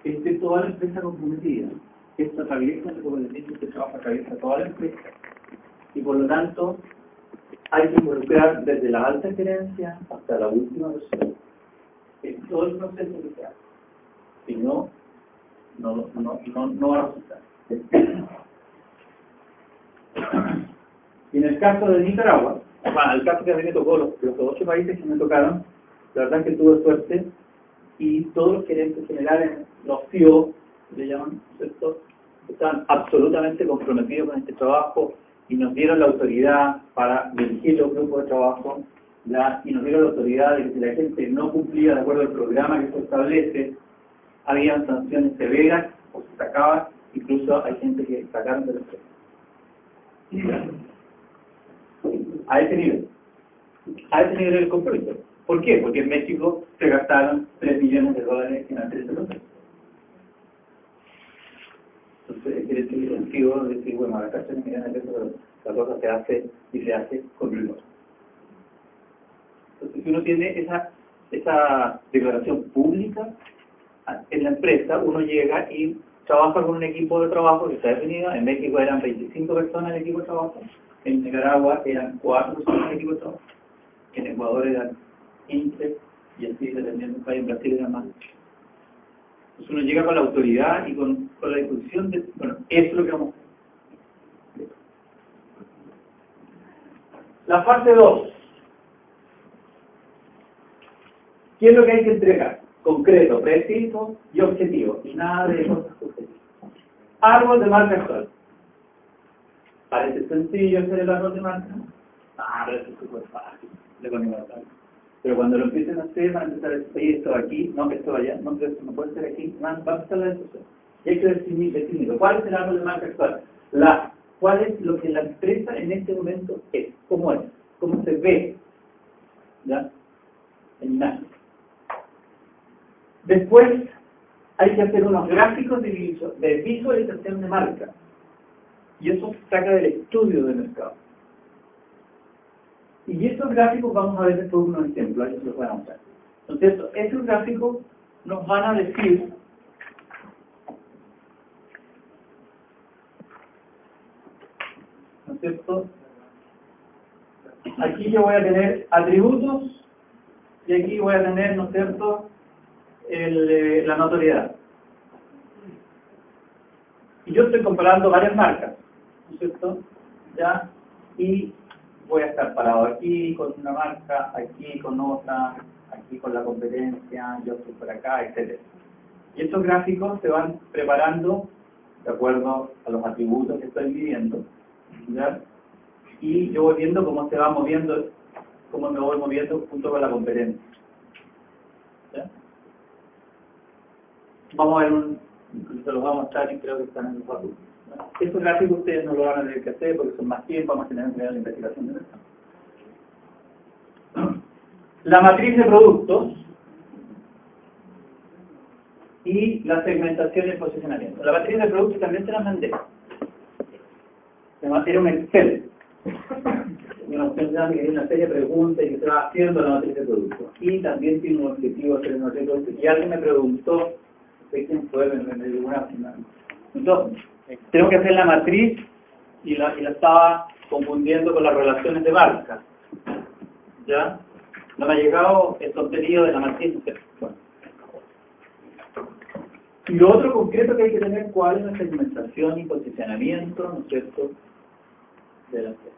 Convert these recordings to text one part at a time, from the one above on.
esté toda la empresa comprometida. Esto atraviesa el compromiso que trabaja, atraviesa toda la empresa. Y por lo tanto, hay que involucrar desde la alta gerencia hasta la última persona. En todo el proceso que se hace. Si no, no va a resultar. Y en el caso de Nicaragua, bueno, el caso que a mí me tocó, los 8 países que me tocaron, la verdad es que tuve suerte y todos los gerentes generales, los CEO, le llaman, ¿cierto?, estaban absolutamente comprometidos con este trabajo y nos dieron la autoridad para dirigir los grupos de trabajo, y nos dieron la autoridad de que si la gente no cumplía de acuerdo al programa que se establece, habían sanciones severas o se sacaban, incluso hay gente que sacaron de la empresa. A ese nivel el compromiso. ¿Por qué? Porque en México se gastaron $3 millones en hacer ese proceso. Entonces, quiere decir el sentido de decir, bueno, acá se me quedan el peso, pero la cosa se hace y se hace con rigor. Entonces, si uno tiene esa declaración pública en la empresa, uno llega y trabaja con un equipo de trabajo que está definido. En México eran 25 personas en el equipo de trabajo, en Nicaragua eran 4 personas en el equipo de trabajo, en Ecuador eran 15, y así dependiendo del país, en Brasil eran más. Entonces uno llega con la autoridad y con la disposición de, bueno, eso es lo que vamos a hacer. La fase 2. ¿Qué es lo que hay que entregar? Concreto, preciso y objetivo. Y nada de cosas subjetivas. Árbol de marca actual. Parece sencillo hacer el árbol de marca. Pero eso es súper fácil. Pero cuando lo empiecen a hacer, van a empezar a decir, oye, esto aquí, no, que esto allá, no, que esto no puede ser aquí, va a empezar la discusión. Y hay que definirlo. ¿Cuál es el árbol de marca actual? ¿Cuál es lo que la empresa en este momento es? ¿Cómo es? ¿Cómo se ve? ¿Ya? En imagen. Después hay que hacer unos gráficos de visualización de marca. Y eso se saca del estudio de mercado. Y estos gráficos vamos a ver después unos ejemplos, ahí se los voy a mostrar. Entonces, esos gráficos nos van a decir ¿no es cierto? Aquí yo voy a tener atributos y aquí voy a tener, ¿no es cierto?, la notoriedad. Y yo estoy comparando varias marcas, ¿no es cierto? ¿Ya? Y voy a estar parado aquí con una marca, aquí con otra, aquí con la competencia, yo estoy por acá, etc. Y estos gráficos se van preparando de acuerdo a los atributos que estoy midiendo, ¿ya? Y yo voy viendo cómo se va moviendo, cómo me voy moviendo junto con la competencia. ¿Ya? Vamos a ver se los vamos a mostrar y creo que están en los apuntes. Estos gráficos ustedes no lo van a tener que hacer porque son más tiempo, vamos a tener que ver la investigación de mercado. La matriz de productos y la segmentación y el posicionamiento. La matriz de productos también se la mandé. Era un Excel. Una opción que tiene una serie de preguntas y que se va haciendo la matriz de productos. Y también tiene un objetivo hacer una matriz de productos. Y alguien me preguntó, ¿quién fue? Me dio una final. Entonces, tengo que hacer la matriz y la estaba confundiendo con las relaciones de marca. ¿Ya? No me ha llegado el contenido de la matriz. Bueno. Y lo otro concreto que hay que tener, ¿cuál es la segmentación y posicionamiento, ¿no es cierto?, de la empresa.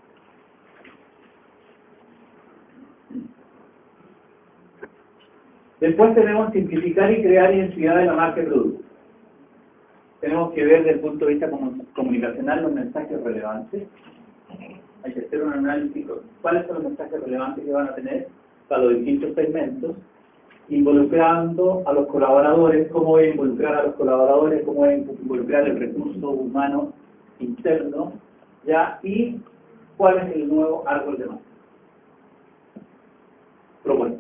Después tenemos simplificar y crear identidad de la marca y producto. Tenemos que ver desde el punto de vista comunicacional los mensajes relevantes. Hay que hacer un análisis de cuáles son los mensajes relevantes que van a tener para los distintos segmentos, involucrando a los colaboradores, cómo voy a involucrar a los colaboradores, cómo voy a involucrar el recurso humano interno, ¿ya? Y cuál es el nuevo árbol de marca. Propuesta.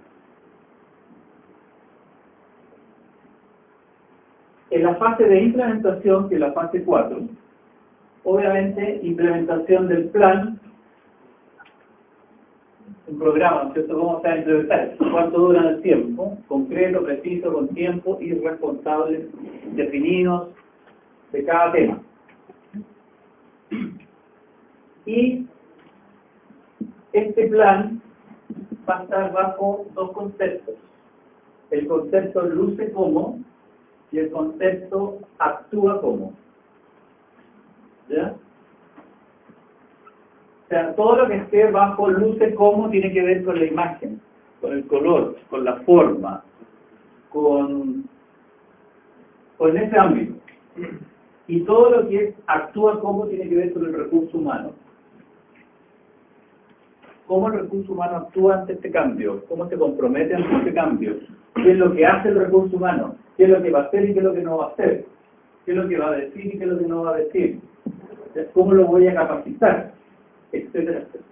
En la fase de implementación, que es la fase 4, obviamente implementación del plan un programa, ¿no es cierto?, cómo se va a implementar, cuánto duran el tiempo, concreto, preciso, con tiempo y responsables definidos de cada tema. Y este plan va a estar bajo dos conceptos: el concepto luce como y el concepto actúa como. ¿Ya? O sea, todo lo que esté bajo luce como tiene que ver con la imagen, con el color, con la forma, con ese ámbito. Y todo lo que es actúa como tiene que ver con el recurso humano. ¿Cómo el recurso humano actúa ante este cambio? ¿Cómo se compromete ante este cambio? ¿Qué es lo que hace el recurso humano? ¿Qué es lo que va a hacer y qué es lo que no va a hacer? ¿Qué es lo que va a decir y qué es lo que no va a decir? ¿Cómo lo voy a capacitar? Etcétera, etcétera.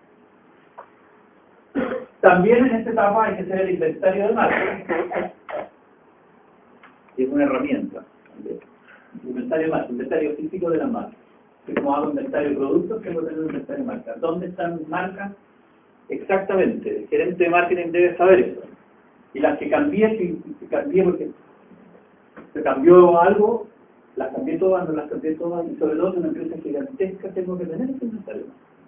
También en esta etapa hay que hacer el inventario de marca. Es una herramienta. Inventario de marca, inventario físico de la marca. Como hago inventario de productos, tengo que tener un inventario de marca. ¿Dónde están mis marcas? Exactamente. El gerente de marketing debe saber eso. Y las que cambié, si cambié porque se cambió algo, las cambié todas, no las cambié todas, y sobre todo en una empresa gigantesca tengo que tener ese inventario.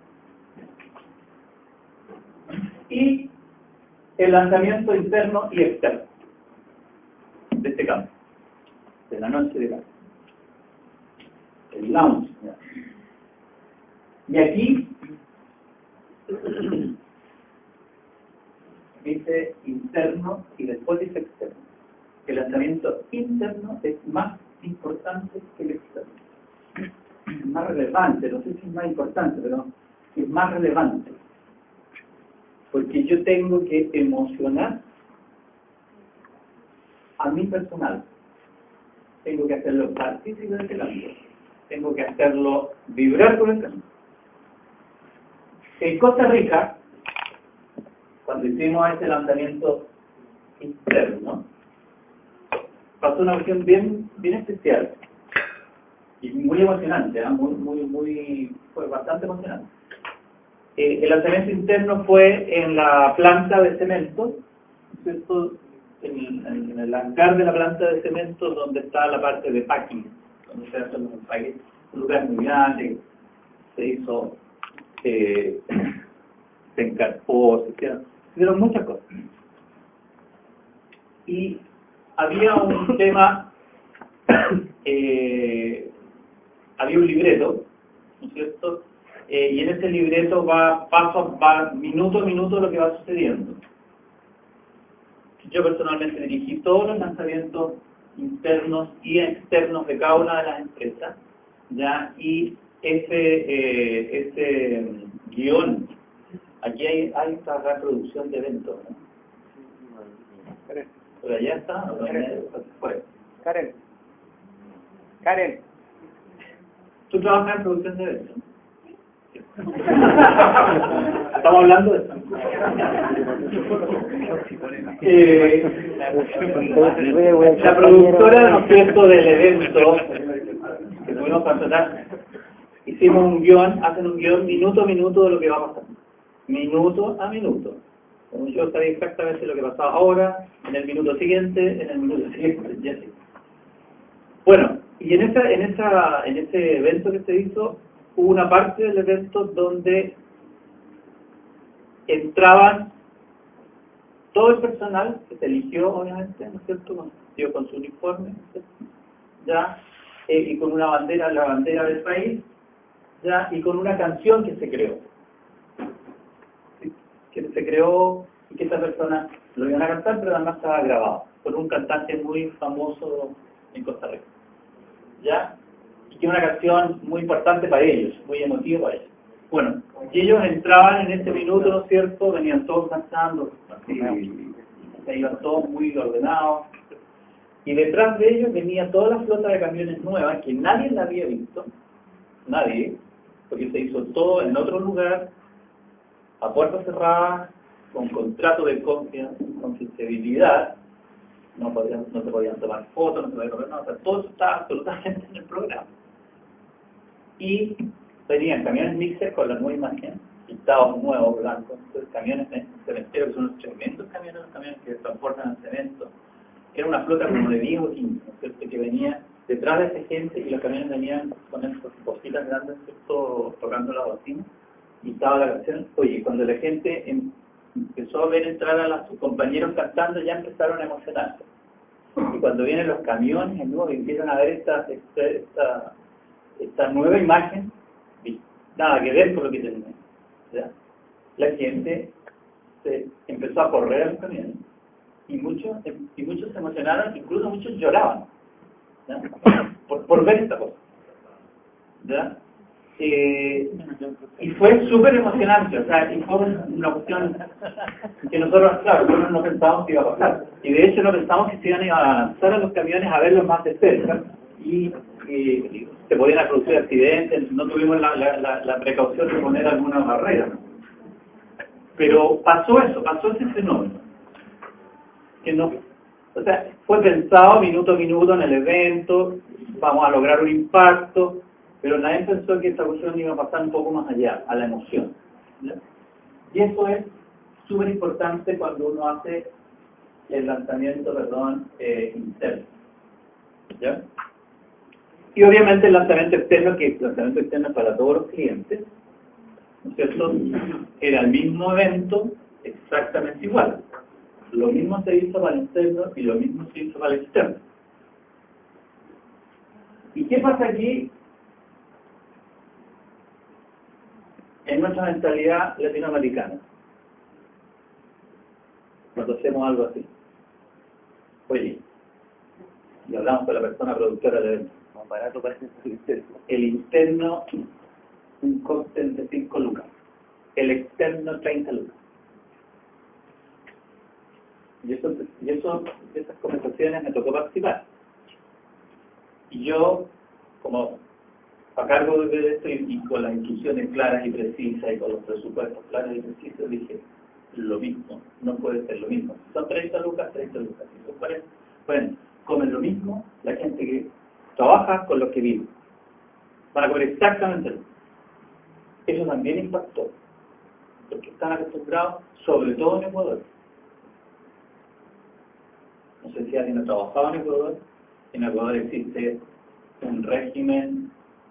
Y el lanzamiento interno y externo de este cambio, de la noche de cambio, el launch. Y aquí dice interno y después dice externo. El lanzamiento interno es más importante que el externo. Es más relevante, no sé si es más importante, pero es más relevante. Porque yo tengo que emocionar a mi personal. Tengo que hacerlo partícipe de este cambio. Tengo que hacerlo vibrar con el cambio. En Costa Rica, cuando hicimos este lanzamiento interno, pasó una cuestión bien especial y muy emocionante, ¿eh? Fue bastante emocionante. El lanzamiento interno fue en la planta de cemento, ¿cierto? En el hangar de la planta de cemento, donde está la parte de packing, donde se hacen los empaques, un lugar muy grande, se hizo, se encarpó, se hicieron muchas cosas. Y había un tema, había un libreto, ¿no es cierto? Y en ese libreto va minuto a minuto lo que va sucediendo. Yo personalmente dirigí todos los lanzamientos internos y externos de cada una de las empresas, ¿ya? Y ese guión, aquí hay esta reproducción de eventos, ¿no? Pero allá está, ¿no? Karen, ¿tú trabajas en producción de eventos? Estamos hablando de eso. La productora, ¿no es cierto?, del evento que tuvimos para tratar, hicimos un guión, hacen un guión minuto a minuto de lo que va a pasar. Minuto a minuto. Como yo sabía exactamente lo que pasaba ahora, en el minuto siguiente, en el minuto siguiente, y así. Bueno, y en ese evento que se hizo, hubo una parte del evento donde entraban todo el personal que se eligió, obviamente, ¿no es cierto?, con su uniforme, ¿no es cierto?, ya, y con una bandera, la bandera del país, ya, y con una canción que se creó. Que se creó y que esta persona lo iban a cantar, pero además estaba grabado por un cantante muy famoso en Costa Rica, ¿ya? Y que es una canción muy importante para ellos, muy emotiva para ellos. Bueno, y ellos entraban en ese minuto, ¿no es cierto?, venían todos cantando, así, se iban todos muy ordenados, y detrás de ellos venía toda la flota de camiones nuevas que nadie la había visto, nadie, porque se hizo todo en otro lugar, a puertas cerradas, con contrato de confidencialidad, no se podían tomar fotos, no se podían tomar nada, o sea, todo eso estaba absolutamente en el programa. Y venían camiones mixer con la nueva imagen, pintados nuevos, blancos, entonces camiones de cementerio, que son los tremendos camiones, los camiones que transportan el cemento. Era una flota como de 10 o 15, ¿no es cierto?, que venía detrás de esa gente y los camiones venían con esas cositas grandes, ¿cierto?, tocando la bocina, y estaba la canción. Oye, cuando la gente empezó a ver entrar a sus compañeros cantando, ya empezaron a emocionarse. Y cuando vienen los camiones de nuevo y empiezan a ver esta nueva imagen, nada que ver con lo que tenían. ¿Ya? La gente se empezó a correr a los camiones y muchos se emocionaron, incluso muchos lloraban, ¿ya?, por ver esta cosa, ¿ya? Y fue súper emocionante, o sea, y fue una cuestión que nosotros, claro, nosotros no pensábamos que iba a pasar, y de hecho no pensamos que se iban a lanzar a los camiones a verlos más de cerca, y se podían producir accidentes, no tuvimos la precaución de poner alguna barrera, ¿no? Pero pasó ese fenómeno, que no, o sea, fue pensado minuto a minuto en el evento, vamos a lograr un impacto, pero nadie pensó que esta cuestión iba a pasar un poco más allá, a la emoción, ¿ya? Y eso es súper importante cuando uno hace el lanzamiento, interno, ¿ya? Y obviamente el lanzamiento externo, que el lanzamiento externo es para todos los clientes, ¿no es cierto?, era el mismo evento, exactamente igual. Lo mismo se hizo para el interno y lo mismo se hizo para el externo. ¿Y qué pasa aquí en nuestra mentalidad latinoamericana cuando hacemos algo así? Oye, y hablamos con la persona productora del evento, más barato parece el interno, un cóctel de 5 lucas, el externo 30 lucas. Y de esas conversaciones me tocó participar. Y yo, como a cargo de esto y con las instrucciones claras y precisas y con los presupuestos claros y precisos, dije, lo mismo, no puede ser lo mismo. Si son 30 lucas, 30 lucas. Si son 40, bueno, comen lo mismo la gente que trabaja con los que vive. Van a comer exactamente lo mismo. Eso también impactó, porque están acostumbrados, sobre todo en Ecuador. No sé si alguien ha trabajado en Ecuador. En Ecuador existe un régimen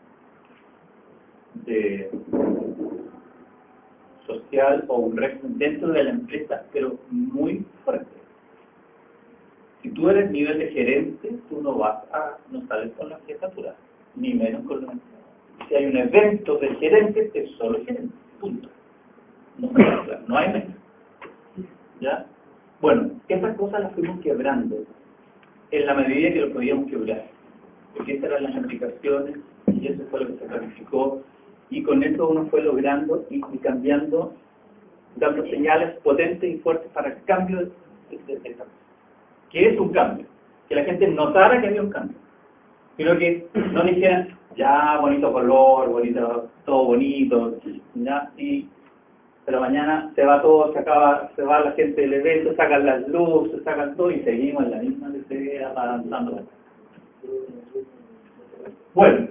social o un régimen dentro de la empresa, pero muy fuerte. Si tú eres nivel de gerente, tú no sales con la jefatura, ni menos con la empresa. Si hay un evento de gerente, es solo gerente, punto. No hay menos. ¿Ya? Bueno, esas cosas las fuimos quebrando en la medida que lo podíamos quebrar, porque esas eran las aplicaciones y eso fue lo que se planificó, y con eso uno fue logrando y cambiando, dando señales potentes y fuertes para el cambio de esta cosa. ¿Qué es un cambio? Que la gente notara que había un cambio. Creo que no dijeran, ya, bonito color, bonito, todo bonito, ya, pero mañana se va todo, se va la gente del evento, sacan las luces, sacan todo y seguimos en la misma que se avanzando. Bueno,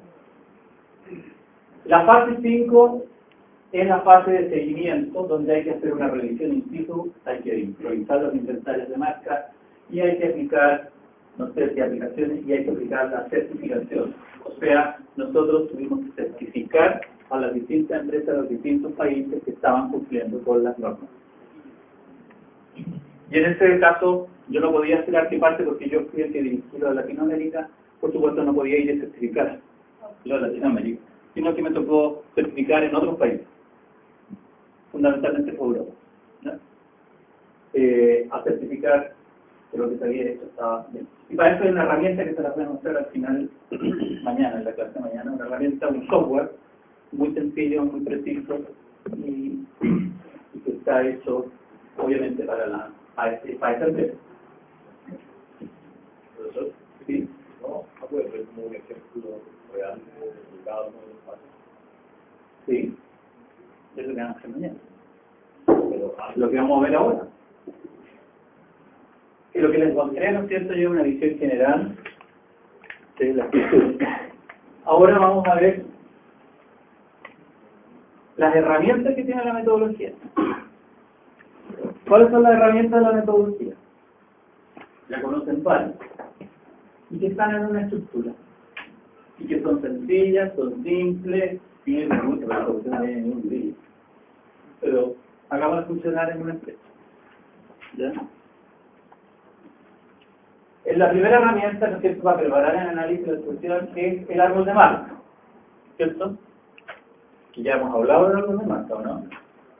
la fase 5 es la fase de seguimiento, donde hay que hacer una revisión in situ, hay que revisar los inventarios de marca y hay que aplicar, no sé si aplicaciones, y hay que aplicar la certificación. O sea, nosotros tuvimos que certificar a las distintas empresas de los distintos países que estaban cumpliendo con las normas. Y en ese caso, yo no podía ser arquiparte porque yo fui el que dirigí lo de Latinoamérica, por supuesto no podía ir a certificar lo de Latinoamérica, sino que me tocó certificar en otros países, fundamentalmente por Europa, ¿no? A certificar que lo que se había hecho estaba bien. Y para eso hay una herramienta que se la voy a mostrar al final, mañana, en la clase de mañana, una herramienta, un software muy sencillo, muy preciso y que está hecho obviamente para esa empresa. ¿Profesor? ¿Sí? No puede ser como un ejemplo real de cada uno de los pasos. Sí, es lo que vamos a hacer mañana. Pero lo que vamos a ver ahora. Y lo que les encontré, ¿no es cierto?, yo una visión general de la estructura. Ahora vamos a ver las herramientas que tiene la metodología. ¿Cuáles son las herramientas de la metodología? Ya conocen varias. Y que están en una estructura. Y que son sencillas, son simples, tienen mucho, pero no tienen ningún brillo. Pero hagámoslas funcionar en una empresa. ¿Ya? La primera herramienta, ¿no es cierto?, para preparar el análisis de la solución es el árbol de marca, ¿cierto? Que ya hemos hablado del árbol de marca, ¿o no?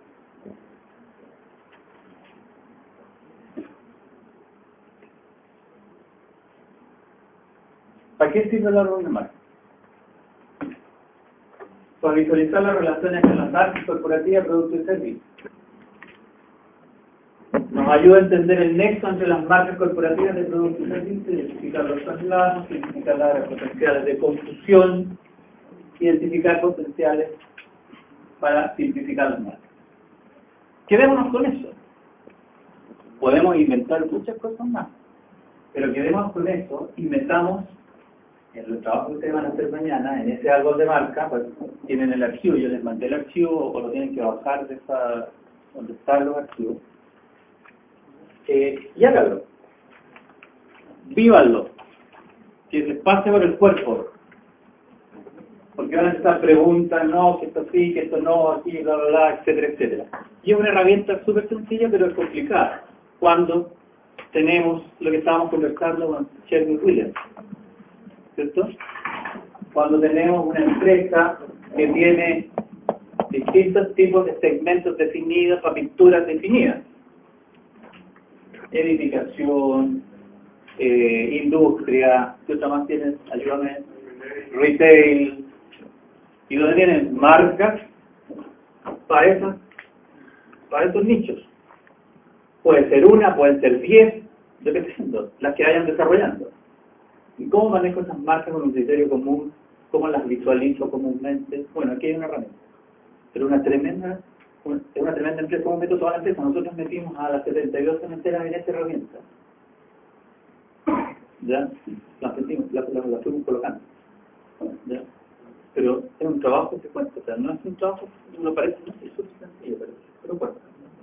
¿Para qué sirve el árbol de marca? Para visualizar las relaciones entre las marcas corporativas, productos y servicios. Nos ayuda a entender el nexo entre las marcas corporativas de productos y servicios, identificar los traslados, identificar las áreas potenciales de confusión, identificar potenciales para simplificar las marcas. Quedémonos con eso. Podemos inventar muchas cosas más, pero quedémonos con eso, inventamos en el trabajo que ustedes van a hacer mañana, en ese árbol de marca, pues, tienen el archivo, yo les mandé el archivo o lo tienen que bajar de esa donde están los archivos. Y háganlo, vívanlo, que les pase por el cuerpo, porque van a estar preguntas, no, que esto sí, que esto no, aquí, bla, bla, bla, etcétera, etcétera. Y es una herramienta súper sencilla, pero es complicada, cuando tenemos lo que estábamos conversando con Sherwin Williams, ¿cierto? Cuando tenemos una empresa que tiene distintos tipos de segmentos definidos para pinturas definidas. Edificación, industria, ¿qué otra más tienen? Ayúdame. Retail, y donde tienen marcas para esos nichos. Puede ser una, pueden ser 10, dependiendo, las que vayan desarrollando. ¿Y cómo manejo esas marcas con un criterio común? ¿Cómo las visualizo comúnmente? Bueno, aquí hay una herramienta. Pero es una tremenda empresa, como meto toda la empresa. Nosotros metimos a las 72 cementeras en esta herramienta. ¿Ya? Las metimos, las fuimos colocando. ¿Ya? Pero es un trabajo que cuesta, o sea, no es un trabajo que no parece súper sencillo, pero cuesta.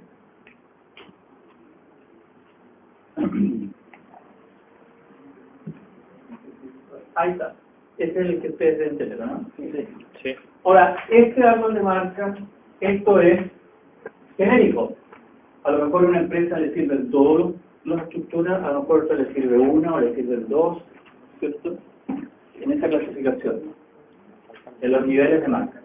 Ahí está. Este es el que ustedes deben tener, ¿no? Sí. Ahora, este árbol de marca, esto es genérico. A lo mejor a una empresa le sirven todas las estructuras, a lo mejor a otra le sirve una o le sirven dos, ¿cierto? En esa clasificación, en los niveles de marca.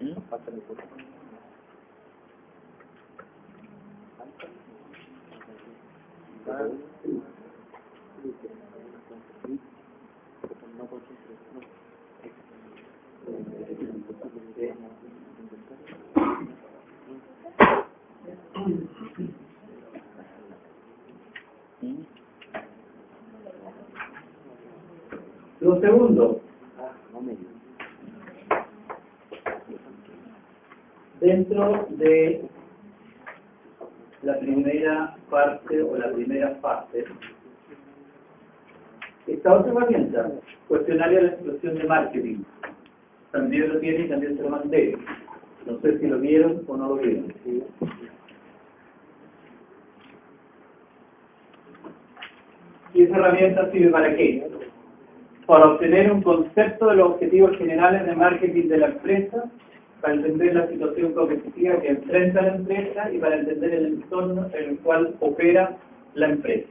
Lo segundo, dentro de la primera parte o la primera fase, esta otra herramienta, cuestionario de la situación de marketing. También lo tiene y también se lo mandé. No sé si lo vieron o no lo vieron. ¿Sí? ¿Y esa herramienta sirve para qué? Para obtener un concepto de los objetivos generales de marketing de la empresa, para entender la situación competitiva que enfrenta la empresa y para entender el entorno en el cual opera la empresa.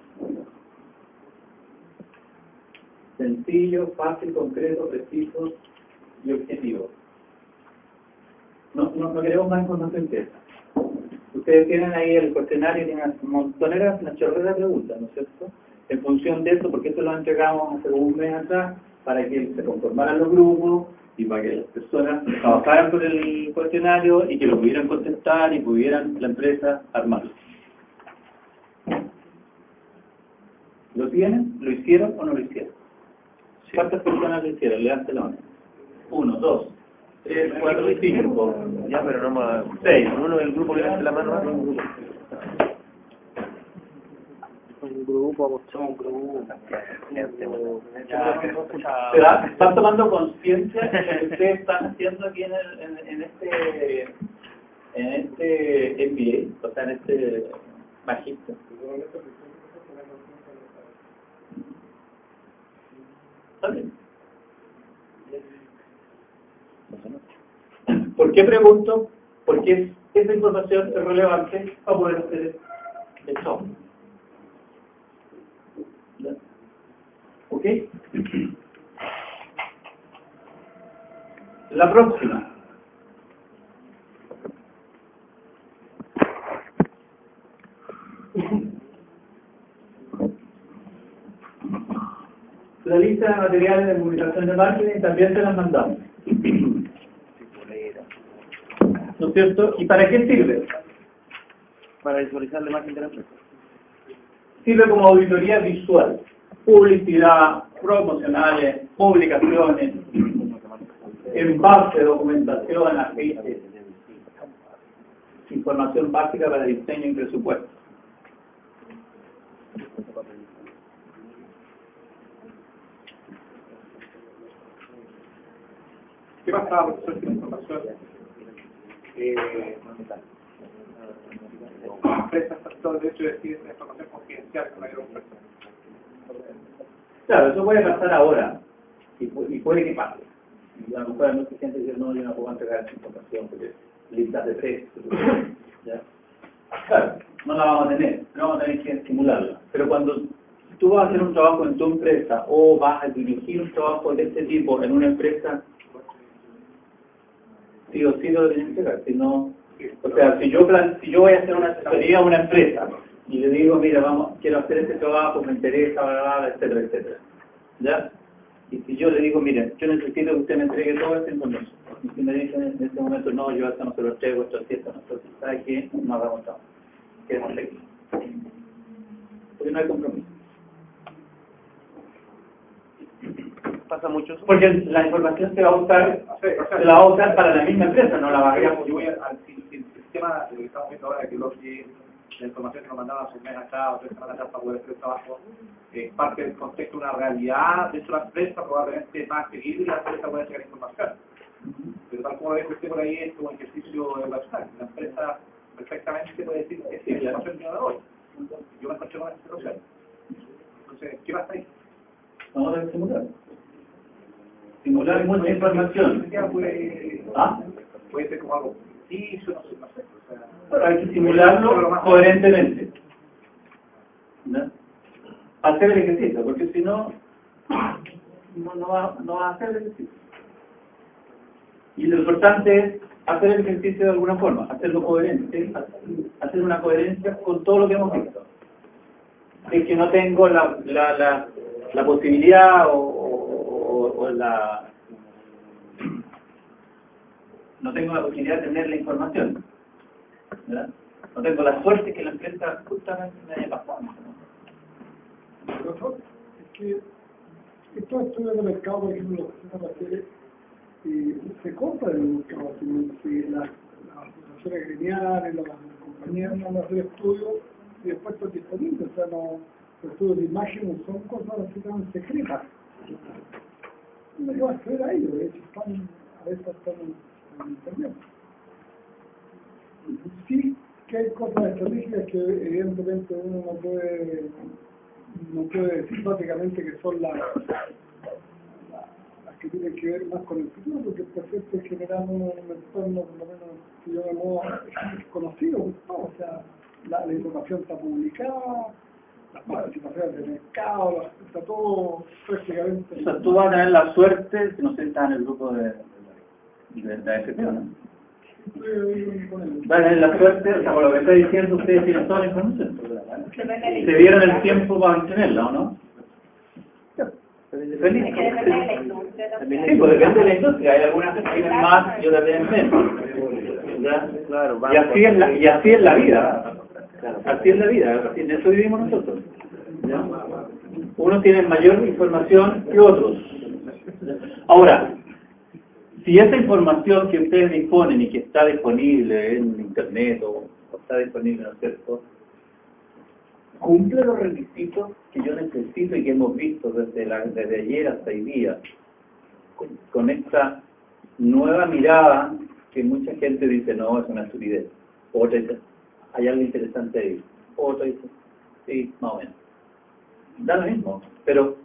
Sencillo, fácil, concreto, preciso y objetivo. No queremos más información que esa. Ustedes tienen ahí el cuestionario, tienen una chorrera de preguntas, ¿no es cierto? En función de eso, porque esto lo entregamos hace un mes atrás, para que se conformaran los grupos y para que las personas trabajaran con el cuestionario y que lo pudieran contestar y pudieran la empresa armarlo. ¿Lo tienen? ¿Lo hicieron o no lo hicieron? ¿Cuántas personas lo hicieron? Levanten la mano. 1, 2, 3, 4, 5. Ya, pero no más. 6. Uno del grupo levante la mano. Un grupo, somos un grupo. ¿Están tomando conciencia de lo que ustedes están haciendo aquí en este en este MBA, o sea, en este magíster. ¿Está bien? ¿Por qué pregunto? Porque esa información es relevante para poder hacer esto. ¿Ok? La próxima. La lista de materiales de publicación de marketing también te las mandamos. ¿No es cierto? ¿Y para qué sirve? Para visualizar la imagen de la empresa. Sirve como auditoría visual. Publicidad, promocionales, publicaciones, envase, documentación, afeites, información básica para diseño y presupuesto. ¿Qué pasa, profesor, si la información la empresa está todo el derecho de decir esa información confidencial con la empresa? Claro, eso puede pasar ahora y puede que pase. Y a lo mejor hay mucha gente que dice, no, yo no puedo entregar esa información porque listas de precios. ¿Ya? Claro, no la vamos a tener, no vamos a tener que estimularla. Pero cuando tú vas a hacer un trabajo en tu empresa o vas a dirigir un trabajo de este tipo en una empresa, sí o sí lo tienes que entregar. Si no, o sea, si yo voy a hacer una asesoría a una empresa y le digo, mira, quiero hacer este trabajo, me interesa, bla, bla, bla, etcétera, etcétera. ¿Ya? Y si yo le digo, mire, yo necesito que usted me entregue todo esta información. Y si me dicen en este momento, no, yo esto no se lo entrego, esto es cierto, entonces, ¿sabe qué? No hagamos trabajo. Quedemos aquí. Porque no hay compromiso. Pasa mucho eso. Porque la información se va a usar, se la va a usar para la misma empresa, no la va a Yo voy al sistema que estamos viendo ahora, que la información que nos mandaban hace un mes acá o 3 semanas atrás para poder hacer el trabajo, parte del contexto de una realidad dentro de la empresa, probablemente más seguido y la empresa puede entregar información. Pero tal como lo dice usted por ahí, es como ejercicio de website. La empresa perfectamente puede decir que sí, la información yo no la doy. Yo me encontré con esta situación. Entonces, ¿qué pasa ahí? Vamos a simular. Simular mucha información. Puede ser como algo ficticio, no sé. O sea, pero hay que simularlo coherentemente. ¿No? Hacer el ejercicio, porque si no, no va a hacer el ejercicio. Y lo importante es hacer el ejercicio de alguna forma, hacerlo coherente, hacer una coherencia con todo lo que hemos visto. Es que no tengo la posibilidad o no tengo la posibilidad de tener la información, ¿verdad? No tengo la suerte que la empresa justamente me haya pasado. Profesor, es que estos estudios de mercado, por ejemplo, lo que se refiere, se compra en el mercado. Si las asociaciones gremiales, las compañías no hacen estudios y después están disponibles. O sea, los estudios de imagen no son cosas así tan secretas. No hay que acceder a ellos, de hecho, a veces están en internet. Sí que hay cosas estratégicas que evidentemente uno no puede decir básicamente que son las que tienen que ver más con el futuro, porque el proceso es generar un entorno, por lo menos, si yo de modo conocido, ¿no? O sea, la información está publicada, las participaciones del mercado, está todo prácticamente... O sea, tú vas a tener la suerte, si no sé, estás en el grupo de la FP, ¿no? Vas a tener la suerte, o sea, por lo que está diciendo, ustedes tienen toda la información. Se dieron el tiempo para mantenerla, ¿o no? Feliz. Sí, pues depende de la industria. Hay algunas que tienen más y otras tienen menos. Claro, Y así es la vida. Así es la vida. En eso vivimos nosotros. ¿Ya? Unos tienen mayor información que otros. Ahora, si esa información que ustedes disponen y que está disponible en internet o está disponible, ¿no es cierto?, cumple los requisitos que yo necesito y que hemos visto desde ayer hasta hoy día, con esta nueva mirada que mucha gente dice, no, es una estupidez. Otra dice, hay algo interesante ahí. Otra dice, sí, más o menos. Da lo mismo, pero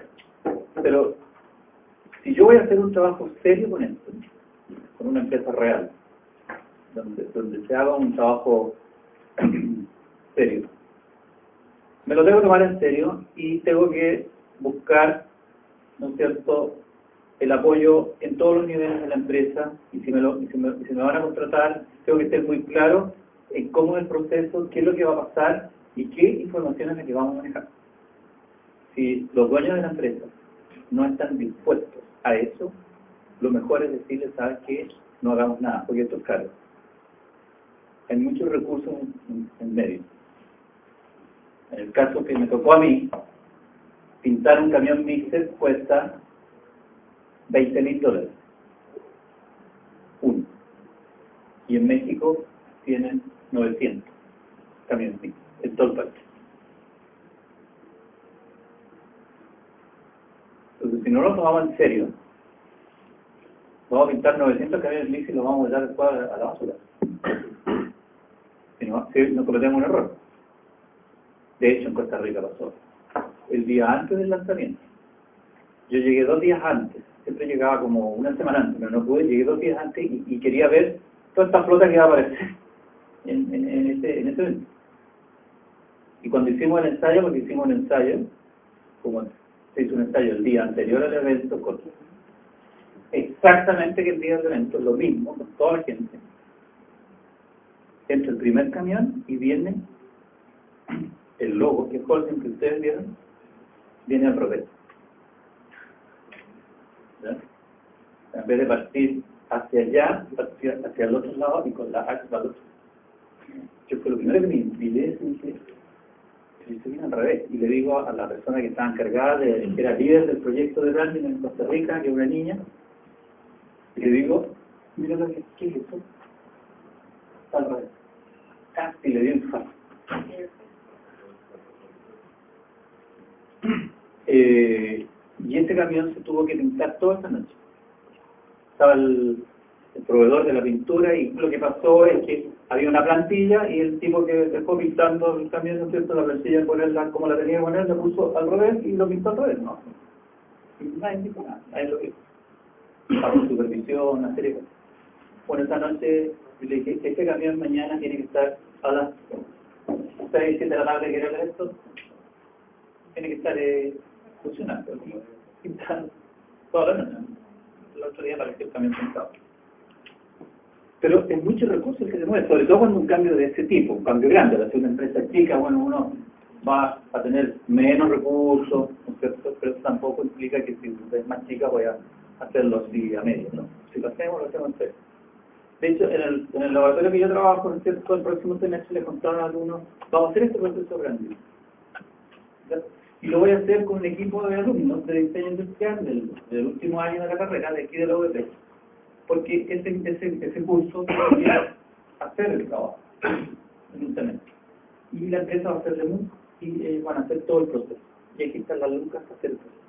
si yo voy a hacer un trabajo serio con esto, con una empresa real, donde se haga un trabajo serio, me lo tengo que tomar en serio y tengo que buscar, ¿no es cierto?, el apoyo en todos los niveles de la empresa, y si me van a contratar, tengo que estar muy claro en cómo es el proceso, qué es lo que va a pasar y qué información es la que vamos a manejar. Si los dueños de la empresa no están dispuestos a eso, lo mejor es decirles, ¿sabes qué? No hagamos nada, porque esto es caro. Hay muchos recursos en medio. En el caso que me tocó a mí, pintar un camión mixer cuesta $20,000. Uno. Y en México tienen 900 camiones mixer, en todo el país. Entonces, si no lo tomamos en serio, vamos a pintar 900 camiones mixer y los vamos a dar después a la basura. Si no cometemos un error. De hecho, en Costa Rica pasó. El día antes del lanzamiento. Yo llegué 2 días antes. Siempre llegaba como una semana antes, pero no pude. Llegué 2 días antes y quería ver toda esta flota que iba a aparecer en ese evento. Y cuando hicimos el ensayo, porque hicimos un ensayo, como se hizo un ensayo el día anterior al evento, con exactamente que el día del evento, lo mismo, con toda la gente. Entra el primer camión y viene el logo, que es Holcim, que ustedes vieron, viene al revés. ¿Ya? En vez de partir hacia allá, hacia el otro lado y con la axe para el otro. Yo fue lo primero que me inspiré, dije, se viene al revés. Y le digo a la persona que estaba encargada, que era líder del proyecto de branding en Costa Rica, que es una niña, y le digo, mira lo que ¿qué es eso? Está al revés. Casi le dio un infarto. Y ese camión se tuvo que pintar toda esa noche. Estaba el proveedor de la pintura y lo que pasó es que había una plantilla y el tipo que dejó pintando el camión, ¿no es cierto?, la plantilla de ponerla como la tenía que poner, la puso al revés y lo pintó al revés, ¿no? Y nadie dijo nada, nadie lo hizo. Bajo supervisión, una serie de cosas. Bueno, esa noche le dije, este camión mañana tiene que estar a las 6, 7 de la tarde, que era esto, tiene que estar funcionando, pintando toda la noche. El otro día apareció el camión pintado. Pero es mucho recurso el que se mueve, sobre todo cuando un cambio de ese tipo, un cambio grande, al ser una empresa chica, bueno, uno va a tener menos recursos, ¿no es cierto? Pero eso tampoco implica que si es más chica voy a hacerlo así a medio, ¿no? Si lo hacemos en serio. De hecho, en el laboratorio que yo trabajo, ¿no es cierto?, el próximo semestre le contaba a algunos, vamos a hacer este proceso grande. Y lo voy a hacer con un equipo de alumnos de diseño industrial del último año de la carrera, de aquí de la UDP. Porque ese curso quiere hacer el trabajo en un semestre. Y la empresa va a hacerle mucho y van a hacer todo el proceso. Y aquí están las lucas para hacer el proceso.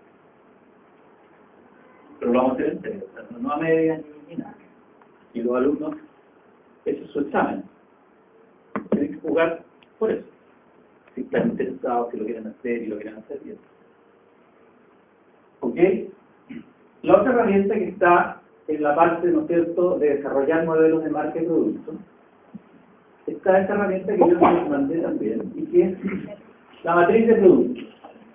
Pero lo vamos a hacer en serio, no a medias ni nada. Y los alumnos, eso es su examen. Tienen que jugar por eso. Si están interesados, si lo quieren hacer y lo quieren hacer bien. ¿Ok? La otra herramienta que está en la parte, ¿no es cierto?, de desarrollar modelos de marca y producto, está esta herramienta que yo les mandé también, y que es la matriz de productos.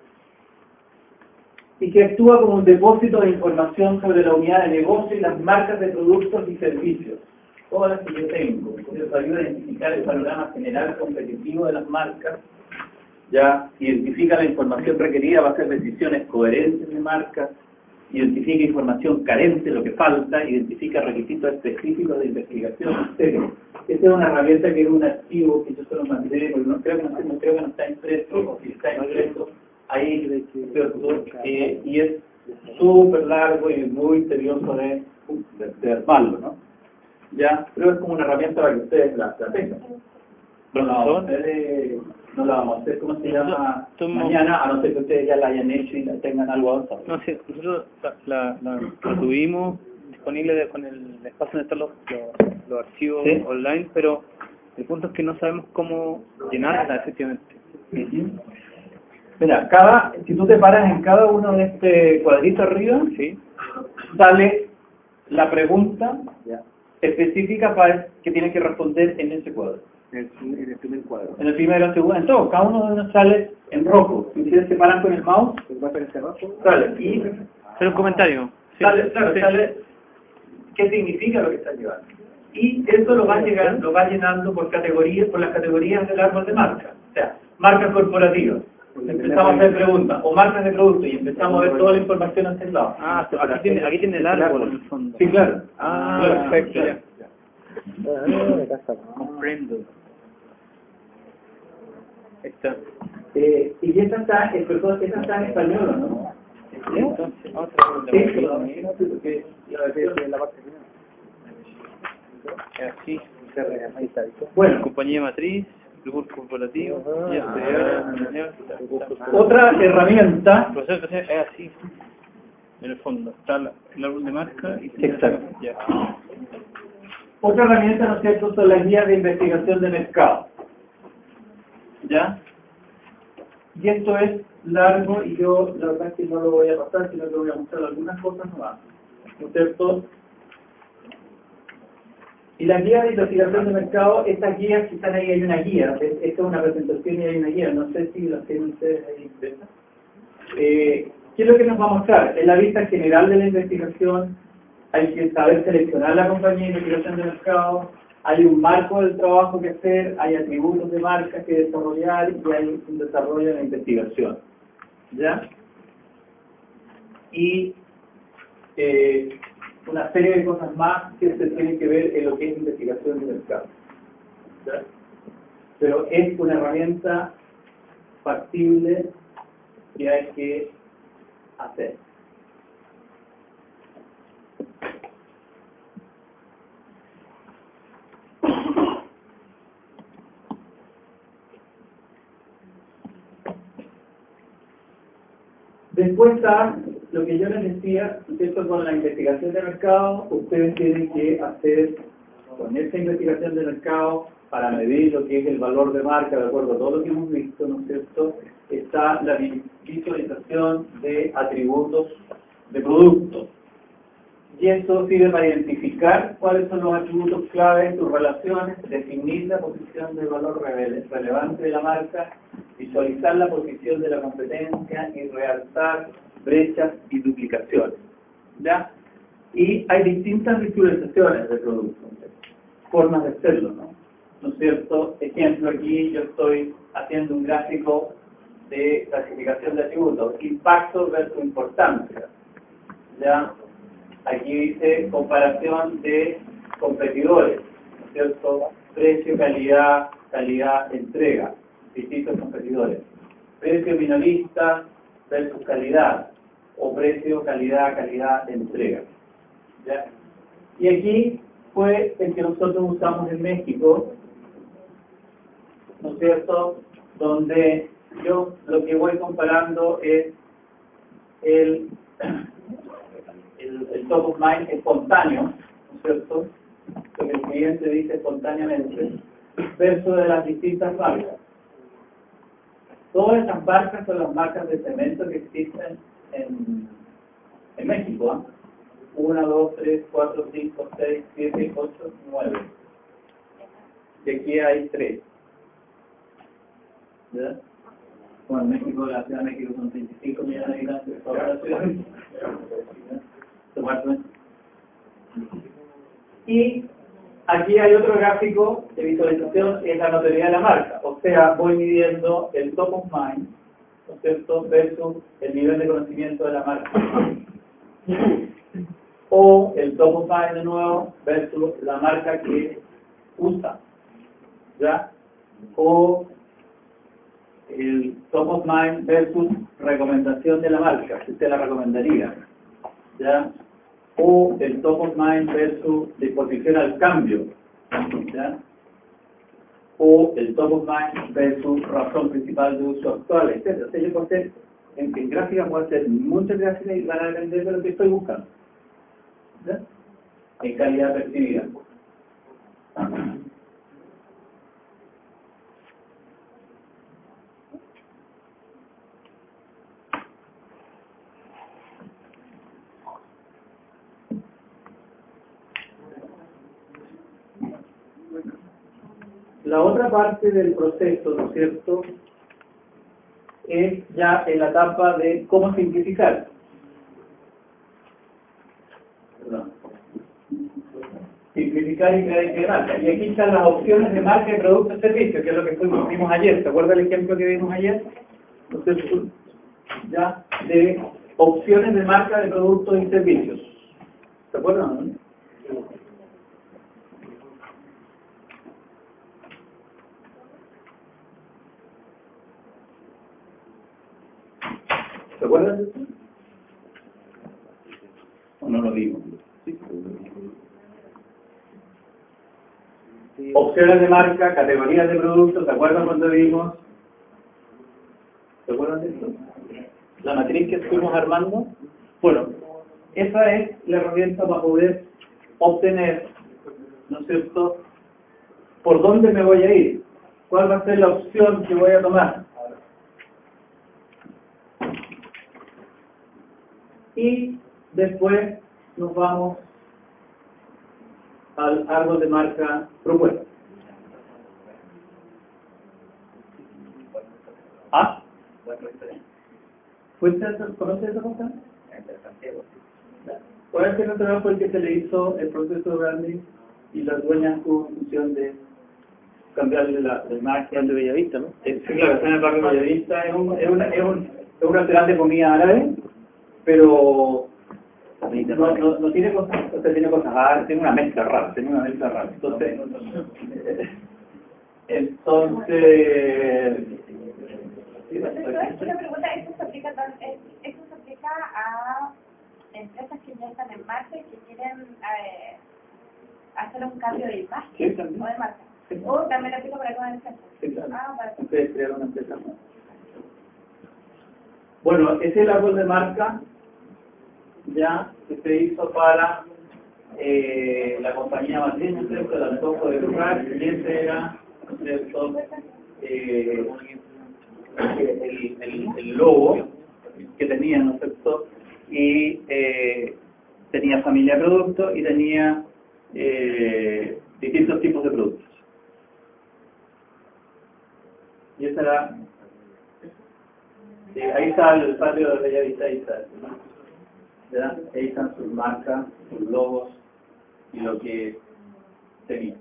Y que actúa como un depósito de información sobre la unidad de negocio y las marcas de productos y servicios. Todas las que yo tengo, que nos ayuda a identificar el panorama general competitivo de las marcas, ya identifica la información requerida para hacer decisiones coherentes de marcas, identifica información carente, lo que falta, identifica requisitos específicos de investigación, etc. Esta es una herramienta que es un archivo que yo solo mandé, porque no creo que no está impreso, o si está impreso, ahí, y es súper largo y muy tedioso de armarlo, ¿no? Ya, pero es como una herramienta para que ustedes la tengan. No la vamos a hacer, ¿cómo se llama? Mañana, a no ser que ustedes ya la hayan hecho y la tengan algo avanzado. No, sí, nosotros la tuvimos, disponible con el espacio donde están los archivos Sí. online, pero el punto es que no sabemos cómo llenarla efectivamente. Mira, si tú te paras en cada uno de este cuadrito arriba, ¿Sí? sale la pregunta específica que tienes que responder en ese cuadro. En el primer cuadro. En el primero, en el segundo, en todo. Cada uno de ellos sale en rojo. Si ustedes se paran con el mouse, ¿Va a aparecer abajo? sale. Y Hacer un comentario. Sí. sale, claro, Sí. sale qué significa lo que está llevando. Y eso lo va llenando por categorías, por las categorías del árbol de marca. O sea, marcas corporativas. Empezamos a hacer preguntas, o marcas de producto, y empezamos a ver toda la información hacia el lado. Ah, aquí tiene el árbol en el fondo. Sí, claro. Ah, Claro, perfecto, claro. ya. Comprendo. Ahí está. Y esta está en español, ¿no? Entonces, otra pregunta. Sí, porque la parte final. Así. Ahí está. bueno, Compañía matriz, grupo corporativo, otra herramienta. proceso es así. En el fondo está el árbol de marca y Exacto. Ya. Otra herramienta, ¿no es cierto?, son las guías de investigación de mercado. ¿Ya? Y esto es largo y yo la verdad es que no lo voy a pasar, sino que voy a mostrar algunas cosas nuevas. ¿No es cierto? Y las guías de investigación de mercado, estas guías que están ahí, hay una guía. Esta es una presentación y hay una guía. No sé si las tienen ustedes ahí impresas. ¿Qué es lo que nos va a mostrar? En la vista general de la investigación, hay que saber seleccionar la compañía de investigación de mercado, hay un marco del trabajo que hacer, hay atributos de marca que desarrollar y hay un desarrollo de la investigación. ¿Ya? Y una serie de cosas más que se tienen que ver en lo que es investigación de mercado. ¿Ya? Pero es una herramienta factible que hay que hacer. Después está lo que yo les decía, ¿cierto? Con la investigación de mercado, ustedes tienen que hacer, con esta investigación de mercado, para medir lo que es el valor de marca, de acuerdo a todo lo que hemos visto, ¿no es cierto? Está la visualización de atributos de productos. Y eso sirve para identificar cuáles son los atributos clave en tus relaciones, definir la posición de valor relevante de la marca, visualizar la posición de la competencia y realzar brechas y duplicaciones. ¿Ya? Y hay distintas visualizaciones de productos, formas de hacerlo, ¿no? ¿No es cierto? Ejemplo, aquí yo estoy haciendo un gráfico de clasificación de atributos, impacto versus importancia. ¿Ya? Aquí dice comparación de competidores, ¿no es cierto? Precio, calidad, entrega, distintos competidores. Precio minorista versus calidad, o precio, calidad, entrega. ¿Ya? Y aquí fue el que nosotros usamos en México, ¿no es cierto? Donde yo lo que voy comparando es el top of mind espontáneo, ¿no es cierto? Lo que el cliente dice espontáneamente, versus de las distintas marcas. Todas estas marcas son las marcas de cemento que existen en México. 1, 2, 3, 4, 5, 6, 7, 8, 9. Y aquí hay 3. ¿Ya? Bueno, en México, la Ciudad de México son 25 millones de habitantes, toda la ciudad. Y aquí hay otro gráfico de visualización, que es la notoriedad de la marca. O sea, voy midiendo el top of mind, ¿no es cierto?, versus el nivel de conocimiento de la marca. O el top of mind de nuevo versus la marca que usa. ¿Ya? O el top of mind versus recomendación de la marca, si usted la recomendaría. ¿Ya? O el top of mind versus disposición al cambio. ¿Ya? O el top of mind versus razón principal de uso actual, etc. O sea, yo puedo hacer, en gráfica puedo hacer muchas gráficas y van a depender de lo que estoy buscando. ¿Ya? en calidad percibida. La otra parte del proceso, ¿no es cierto?, es ya en la etapa de cómo simplificar. Perdón. Simplificar y crear de marca. Y aquí están las opciones de marca y producto y servicio, que es lo que vimos ayer. ¿Se acuerda el ejemplo que vimos ayer? Entonces, ya de opciones de marca de productos y servicios. ¿Se acuerdan? ¿Se acuerdan de eso? ¿O no lo digo? ¿Sí? Opciones de marca, categorías de productos, ¿se acuerdan cuando vimos? ¿Se acuerdan de esto? La matriz que estuvimos armando. Bueno, esa es la herramienta para poder obtener, ¿no es cierto?, por dónde me voy a ir, cuál va a ser la opción que voy a tomar. Y después nos vamos al árbol de marca propuesta. ¿Ah? ¿Conoce esa cosa? Puede ser un trabajo el que se le hizo el proceso de branding y las dueñas tuvo función de cambiarle la imagen de Bellavista, ¿no? Sí, claro, está en el barrio Bellavista, es un restaurante de comida árabe, pero no tiene cosas, o sea, tiene cosas, tiene una mezcla rara, Entonces, una pregunta, ¿eso se aplica a empresas que ya están en marcha y que quieren hacer un cambio de imagen, sí, también, o de marca? Sí. ¿O también aplica para nuevas empresas? Sí, claro. Para ustedes crearon una empresa. Bueno, ese es el árbol de marca ya que se hizo para la compañía matriz, ¿no es cierto?, el antojo de Urrac, y ese era, ¿no es cierto?, el logo que tenía, ¿no es cierto?, y tenía familia de productos y tenía distintos tipos de productos. Y esa era, ahí está el patio de Bellavista, ahí está, ¿no? ¿Verdad? Ahí están sus marcas, sus logos y lo que tenía.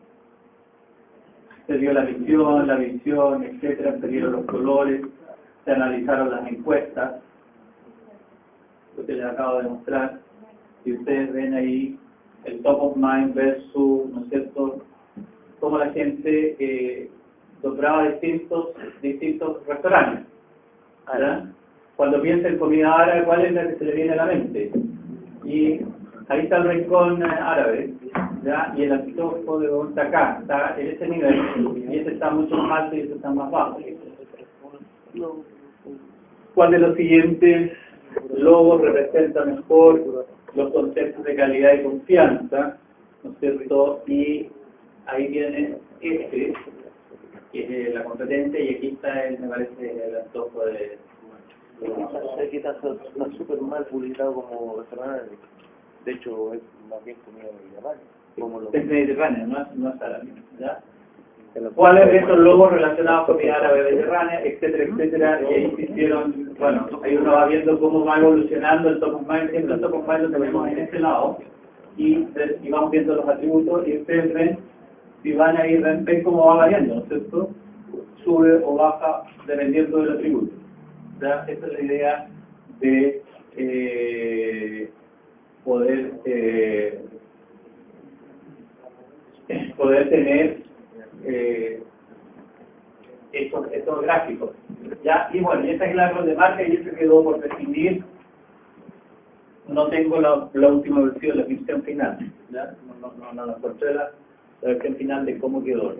Se dio la visión, etcétera, se dieron los colores, se analizaron las encuestas, lo que les acabo de mostrar, y ustedes ven ahí el top of mind versus, ¿no es cierto?, cómo la gente nombraba distintos restaurantes, ¿verdad? Cuando piensa en comida árabe, ¿cuál es la que se le viene a la mente? Y ahí está el rincón árabe, ¿ya? Y el antojo de Bonta acá, está en ese nivel, y ese está mucho más alto y ese está más bajo. ¿Cuál de los siguientes logos representa mejor los conceptos de calidad y confianza? ¿No es cierto? Y ahí viene este, que es la competencia, y aquí está, me parece, el antojo de... Aquí está súper mal publicitado como restaurante. De hecho, es más bien comida mediterránea. Es mediterránea, no es árabe, ¿ya? ¿Cuáles de estos logos relacionados con comida árabe mediterránea, etcétera, etcétera? Y ahí se hicieron, bueno, ahí uno va viendo cómo va evolucionando el top of mind. Siempre el top of mind lo tenemos en este lado, y vamos viendo los atributos, y ustedes ven, si van a ir, ven cómo va variando, ¿no es cierto? Sube o baja dependiendo del atributo. ¿Ya? Esa es la idea de poder tener estos gráficos. ¿Ya? Y bueno, y esta es la árbol de marca, y esto quedó por definir. No tengo la última versión, la versión final. ¿Ya? No encontré la versión final de cómo quedó.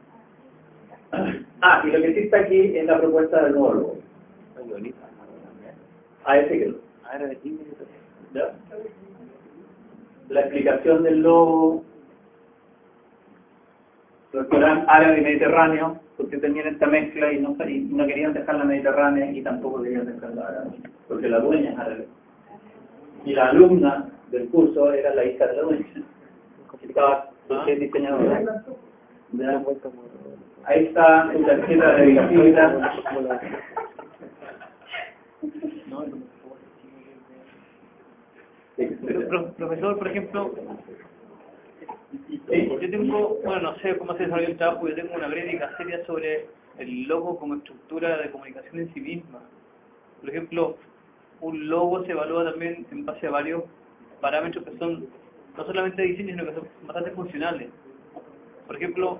Y lo que sí está aquí es la propuesta del nuevo logo. Ese quedó. ¿Ya? la explicación del logo, restaurante árabe y mediterráneo, porque tenían esta mezcla y no querían dejar la mediterránea y tampoco querían dejar la árabe, porque la dueña es árabe. Y la alumna del curso era la hija de la dueña. Estaba diseñadora. Ahí está su tarjeta de visita. Profesor, por ejemplo, yo tengo, bueno, no sé cómo se desarrolla el trabajo, yo tengo una crítica seria sobre el logo como estructura de comunicación en sí misma. Por ejemplo, un logo se evalúa también en base a varios parámetros que son no solamente de diseño, sino que son bastante funcionales. Por ejemplo,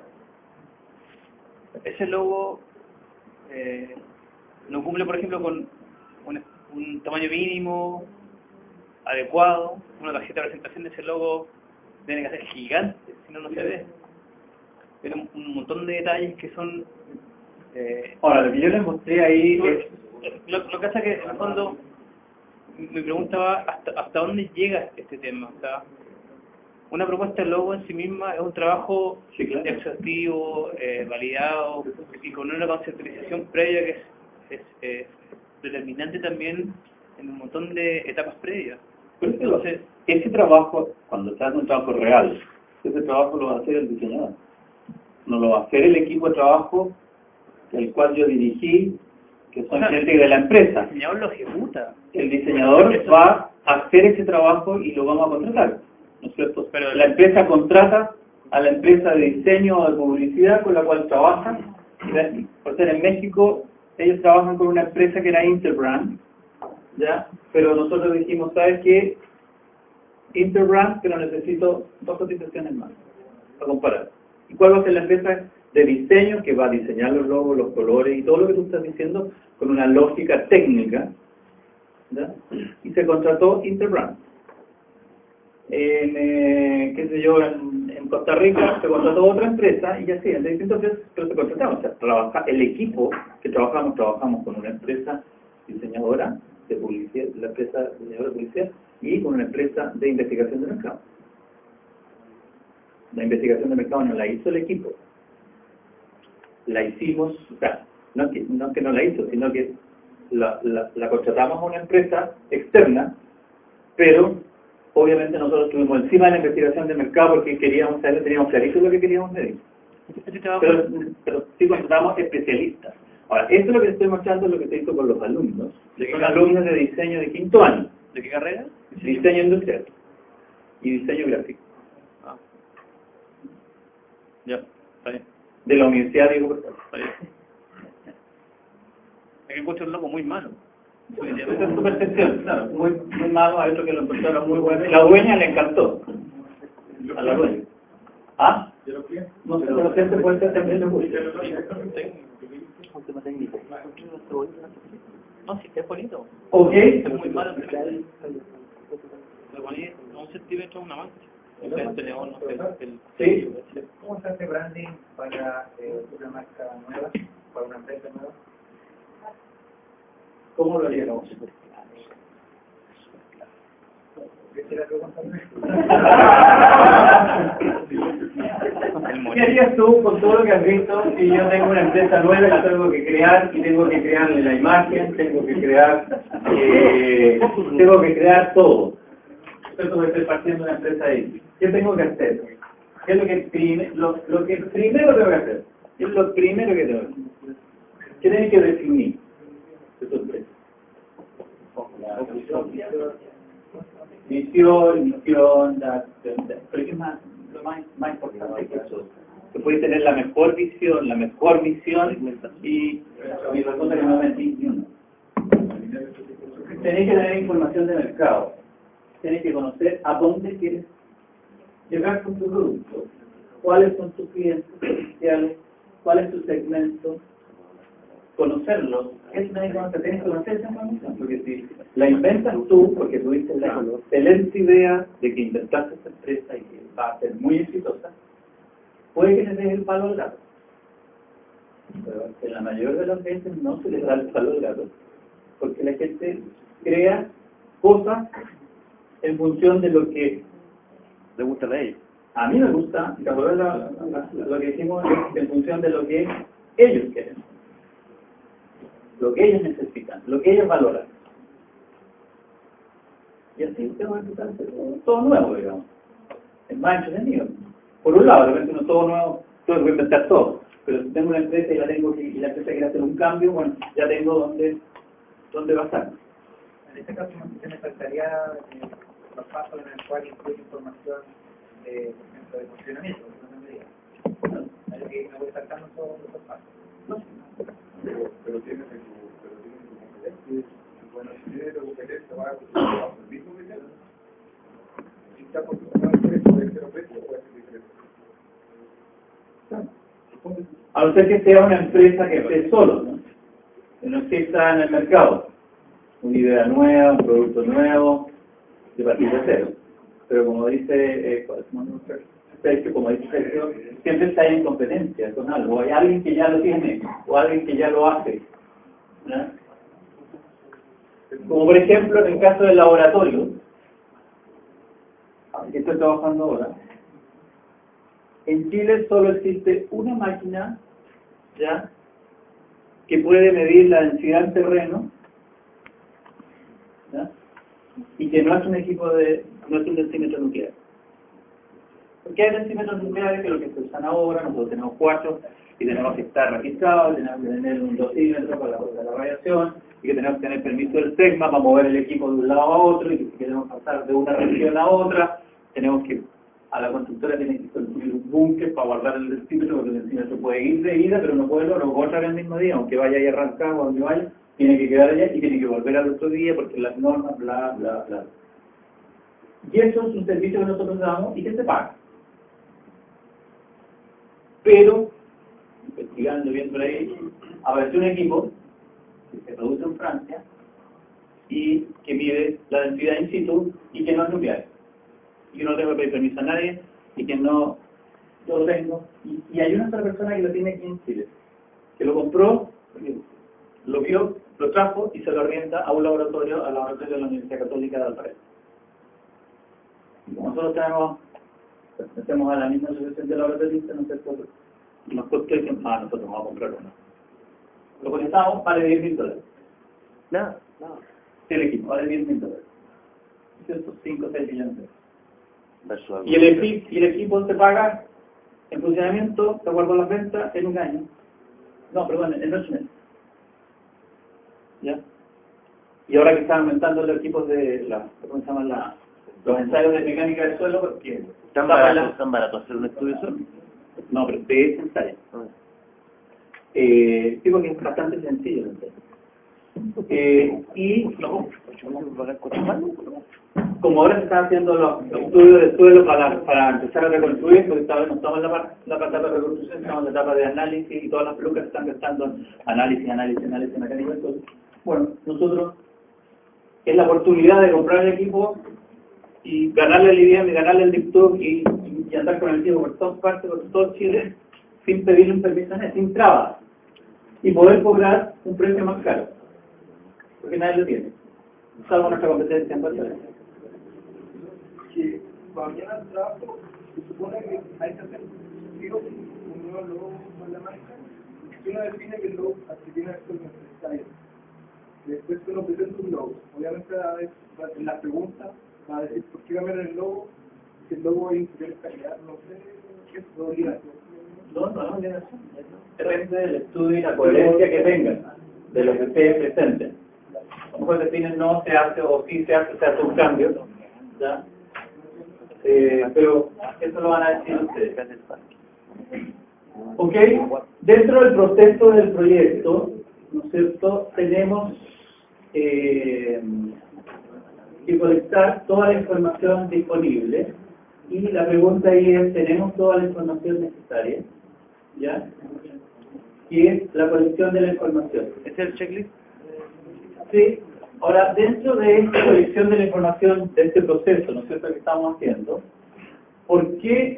ese logo no cumple, por ejemplo, con un tamaño mínimo adecuado. Una tarjeta de presentación de ese logo tiene que ser gigante, si no, no se ve. Pero un montón de detalles que son... Ahora, lo que yo les mostré ahí es... Lo que pasa es que, en el fondo, mi pregunta va hasta dónde llega este tema. O sea, una propuesta de logo en sí misma es un trabajo exhaustivo, validado, y con una conceptualización previa que es determinante también en un montón de etapas previas. Entonces, ese trabajo, cuando se hace un trabajo real, ese trabajo lo va a hacer el diseñador. No lo va a hacer el equipo de trabajo del cual yo dirigí, que son gente de la empresa. El diseñador lo ejecuta. El diseñador va a hacer ese trabajo y lo vamos a contratar, ¿no es cierto? Pero la empresa contrata a la empresa de diseño o de publicidad con la cual trabaja. Por ser en México, ellos trabajan con una empresa que era Interbrand, ¿ya? Pero nosotros dijimos, ¿sabes qué? Interbrand, pero necesito 2 cotizaciones más para comparar. ¿Y cuál va a ser la empresa de diseño que va a diseñar los logos, los colores y todo lo que tú estás diciendo con una lógica técnica? ¿Ya? Y se contrató Interbrand. Qué sé yo, en Costa Rica se contrató otra empresa y así, entonces, pero se contratamos, o sea, el equipo que trabajamos con una empresa diseñadora de publicidad, la empresa diseñadora de publicidad, y con una empresa de investigación de mercado. La investigación de mercado no la hizo el equipo, la hicimos, o sea, no que no la hizo, sino que la contratamos a una empresa externa, pero obviamente nosotros estuvimos encima de la investigación de mercado porque queríamos saber, teníamos clarísimo lo que queríamos medir. Pero sí contratamos especialistas. Ahora, esto es lo que estoy mostrando, es lo que se hizo con los alumnos. Son alumnos de diseño de 5º año. ¿De qué carrera? Diseño industrial y diseño gráfico. Ah. Ya, está bien. De la Universidad de Diego Portales. Está bien. Es que encuentro un loco muy malo. Esa es tu percepción, claro. Muy malo, a otro que lo encontraron muy bueno. Y la dueña le encantó. A la dueña. ¿Ah? No sé, pero gente puede ser también de gusto. Un tema técnico. No, sí, es bonito. Ok. Es muy malo. Le poní a 1 centímetro una mancha. El tenedor, no sé. Sí. ¿Cómo se hace branding para una marca nueva, para una empresa nueva? ¿Cómo lo haríamos? ¿Qué harías tú con todo lo que has visto si yo tengo una empresa nueva, la tengo que crear y tengo que crearle la imagen, tengo que crear todo? Esto voy a estar partiendo de una empresa ahí. ¿Qué tengo que hacer? ¿Qué es lo que primero tengo que hacer? ¿Qué es lo primero que tengo que hacer? ¿Qué tienes que definir de tu empresa? Misión, pero ¿qué es más? Lo más importante que eso. Que puedes tener la mejor visión y resulta que no mentís ni uno. Tenés que tener información de mercado. Tenés que conocer a dónde quieres llegar con tu producto. ¿Cuáles son tus clientes potenciales? ¿Cuál es tu segmento? Conocerlos. Tienes que conocer esa información. Porque si la inventas tú, porque tuviste la excelente idea de que inventaste esta empresa y que va a ser muy exitosa, puede que le des el palo al gato. Pero en la mayoría de las veces no se les da el palo al gato. Porque la gente crea cosas en función de lo que le gusta a ellos. A mí me gusta, y lo que hicimos es en función de lo que ellos quieren, lo que ellos necesitan, lo que ellos valoran. Y así tengo que empezar a hacer todo nuevo, digamos. Es más entretenido. Por un lado, de repente uno todo nuevo, todo voy a inventar todo. Pero si tengo una empresa y la empresa quiere hacer un cambio, bueno, ya tengo dónde basar. En este caso, se me faltaría los pasos en el cual incluye información por ejemplo, de funcionamiento, no tendría. Hay que me voy saltando todos esos pasos. No. Pero tienes tu competencia. Bueno, si tienes tu competencia, va a utilizar el mismo que si está posicionado el precio, puede ser precio o puede ser diferente. A no ser que sea una empresa que esté solo, ¿no? Que no exista en el mercado. Una idea nueva, un producto nuevo, de partir de cero. Pero como dice Sergio, siempre está en competencia con algo. Hay alguien que ya lo tiene o alguien que ya lo hace, ¿no? Como por ejemplo en el caso del laboratorio, que estoy trabajando ahora, en Chile solo existe una máquina ya que puede medir la densidad en terreno, ¿ya? Y que no es un equipo no es un dentímetro nuclear. Porque hay dentímetros nucleares que lo que se usan ahora, nosotros tenemos 4 y tenemos que estar registrados, tenemos que tener un dosímetro para la radiación y que tenemos que tener permiso del SEGMA para mover el equipo de un lado a otro y que si queremos pasar de una región a otra, tenemos que, a la constructora tiene que construir un búnker para guardar el dentímetro, porque el dentímetro puede ir de ida, pero no puede lo otra vez el mismo día, aunque vaya ahí arrancado o donde vaya, tiene que quedar allá y tiene que volver al otro día porque las normas, bla, bla, bla. Y eso es un servicio que nosotros damos y que se paga. Pero, investigando, viendo ahí, apareció un equipo que se produce en Francia y que mide la densidad in situ y que no es nuclear. Y que no tengo que pedir permiso a nadie y que no, yo lo tengo. Y hay una sola persona que lo tiene aquí en Chile, que lo compró, lo vio, lo trajo y se lo arrienda a un laboratorio, al laboratorio de la Universidad Católica de Valparaíso. Como nosotros pertenecemos a la misma asociación de laboratoristas, nosotros nos costó y decimos, nosotros vamos a comprar uno. Lo conectamos, vale $10,000. Nada. El equipo vale $10,000. Esos 5 o 6 millones de pesos. Y el equipo se paga en funcionamiento, de acuerdo a las ventas, en un año. No, perdón, en 8 meses. ¿Ya? Y ahora que están aumentando los equipos de ¿cómo se llaman los ensayos de mecánica del suelo? Porque ¿Tan barato hacer un estudio solo? No, pero de ese ensayo. Digo que es bastante sencillo el ensayo. Y como ahora se están haciendo los estudios de suelo para empezar a reconstruir, porque todavía no estamos en la etapa de reconstrucción, estamos en la etapa de análisis y todas las pelucas están gastando análisis mecánico del suelo. Bueno, nosotros es la oportunidad de comprar el equipo y ganarle el IBM, ganarle el DIPTUB y andar con el equipo por todas partes, por todo Chile, sin pedirle un permiso a nadie, sin trabas, y poder cobrar un precio más caro, porque nadie lo tiene, salvo nuestra competencia en Valparaíso. Que mañana al trabajo se supone que hay que hacer un nuevo logo con la marca, y uno define que el logo tiene actos necesarios. Después uno presenta un logo. Obviamente en la pregunta va a decir por qué cambiar el logo, si el logo es inferior calidad, no sé, qué es obligación. No es obligación. Depende del estudio y la coherencia que tengan de lo que ustedes presenten. A lo mejor definen no se hace o sí se hace un cambio, ¿ya? Pero eso lo van a decir ustedes. Ok, dentro del proceso del proyecto, ¿no es cierto?, tenemos que colectar toda la información disponible y la pregunta ahí es, ¿tenemos toda la información necesaria? ¿Ya? Y es la colección de la información. ¿Ese es el checklist? Sí. Ahora, dentro de esta colección de la información, de este proceso, ¿no es cierto?, que estamos haciendo, ¿por qué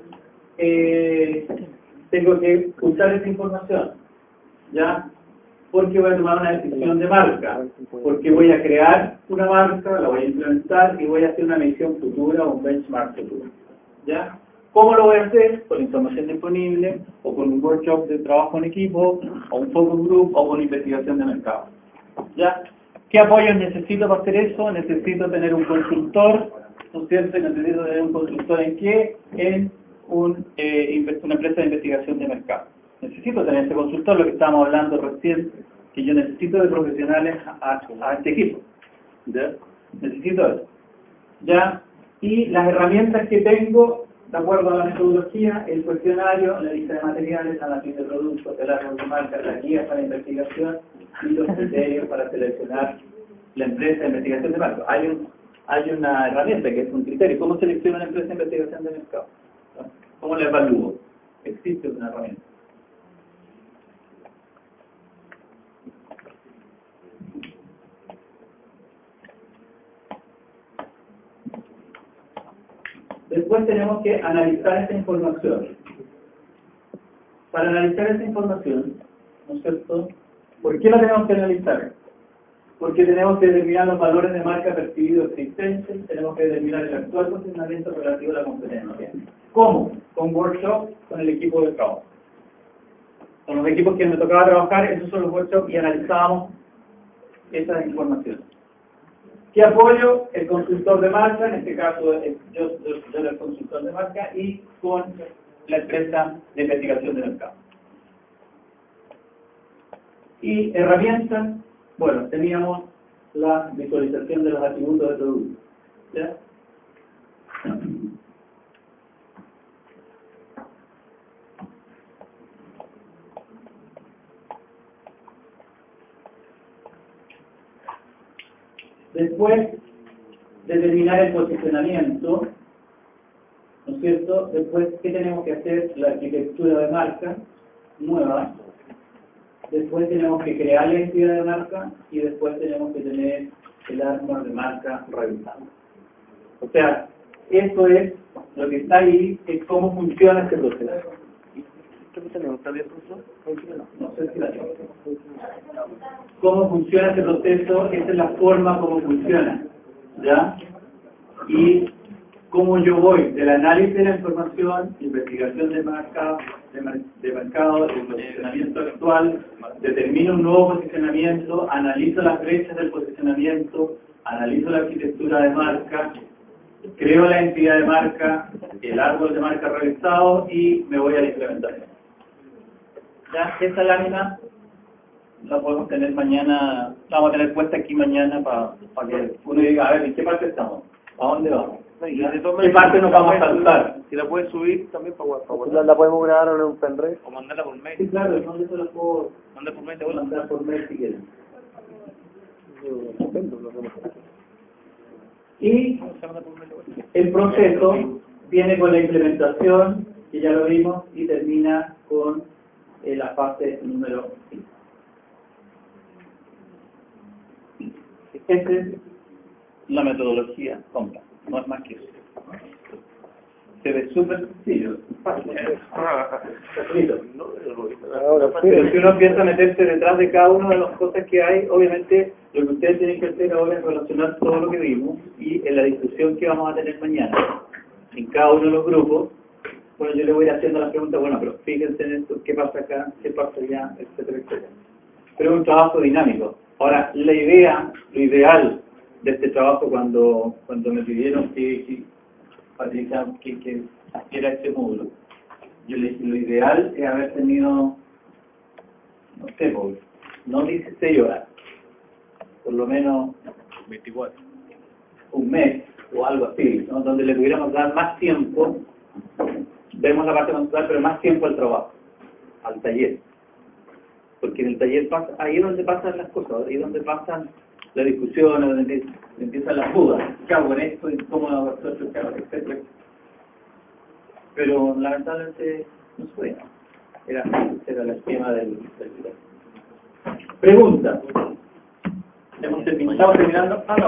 tengo que usar esa información? ¿Ya? porque voy a tomar una decisión de marca, porque voy a crear una marca, la voy a implementar y voy a hacer una medición futura o un benchmark futuro. ¿Ya? ¿Cómo lo voy a hacer? Con información disponible, o con un workshop de trabajo en equipo, o un focus group, o con investigación de mercado. ¿Ya? ¿Qué apoyos necesito para hacer eso? Necesito tener un consultor, ¿no es cierto? Necesito tener un consultor ¿en qué? En una empresa de investigación de mercado. Necesito tener ese consultor, lo que estábamos hablando recién, que yo necesito de profesionales a este equipo. ¿Ya? Necesito eso. ¿Ya? Y las herramientas que tengo, de acuerdo a la metodología, el cuestionario, la lista de materiales, la matriz de productos, el árbol de marca, la guía para investigación y los criterios para seleccionar la empresa de investigación de mercado. Hay una herramienta que es un criterio. ¿Cómo selecciono una empresa de investigación de mercado? ¿Cómo la evalúo? Existe una herramienta. Después tenemos que analizar esta información. Para analizar esta información, ¿no es cierto? ¿Por qué la tenemos que analizar? Porque tenemos que determinar los valores de marca percibidos existentes, tenemos que determinar el actual posicionamiento relativo a la competencia. ¿Cómo? Con workshops, con el equipo de trabajo. Con los equipos que me tocaba trabajar, esos son los workshops y analizábamos esa información. ¿Qué apoyo? El consultor de marca, en este caso yo era el consultor de marca, y con la empresa de investigación de mercado. Y herramientas, bueno, teníamos la visualización de los atributos de producto. ¿Ya? Después, determinar el posicionamiento, ¿no es cierto? Después, ¿qué tenemos que hacer? La arquitectura de marca nueva. Después tenemos que crear la identidad de marca y después tenemos que tener el árbol de marca revisado. O sea, eso es lo que está ahí, es cómo funciona este proceso. No sé si la tengo. ¿Cómo funciona este proceso? Esa es la forma como funciona. ¿Ya? Y cómo yo voy del análisis de la información, investigación de mercado, el posicionamiento actual, determino un nuevo posicionamiento, analizo las brechas del posicionamiento, analizo la arquitectura de marca, creo la entidad de marca, el árbol de marca revisado y me voy a la implementación. Ya, esta lámina la podemos tener mañana, la vamos a tener puesta aquí mañana para que uno diga, a ver, ¿en qué parte estamos? ¿A dónde vamos? ¿Qué parte nos vamos a saltar? Si la puedes subir también para ¿La podemos grabar en un pendrive? O mandarla por mail. Sí, claro, no, yo se la puedo Mandar por mail, te vuelvo. mandar por mail si quieren. Y el proceso viene con la implementación, que ya lo vimos, y termina con la fase número 5. Esta es la metodología completa, no es más que eso. Se ve súper sencillo, fácil. Pero si uno empieza a meterse detrás de cada una de las cosas que hay, obviamente lo que ustedes tienen que hacer ahora es relacionar todo lo que vimos y en la discusión que vamos a tener mañana, en cada uno de los grupos, bueno, yo le voy a ir haciendo las preguntas, bueno, pero fíjense en esto, qué pasa acá, qué pasa allá, etcétera, etcétera. Pero es un trabajo dinámico. Ahora, la idea, lo ideal de este trabajo cuando me pidieron que Patricia, que hiciera este módulo, yo le dije, lo ideal es haber tenido, no sé, no 16 horas, por lo menos 24. un mes o algo así, ¿no? Donde le pudiéramos dar más tiempo, vemos la parte conceptual, pero más tiempo al trabajo, al taller. Porque en el taller pasa, ahí es donde pasan las cosas, ahí es donde pasan las discusiones, donde empiezan las dudas. ¿Qué hago con esto? ¿Cómo hago esto? ¿Qué hago? Etcétera. Pero lamentablemente no se puede. Era el esquema del Pregunta. Estamos terminando.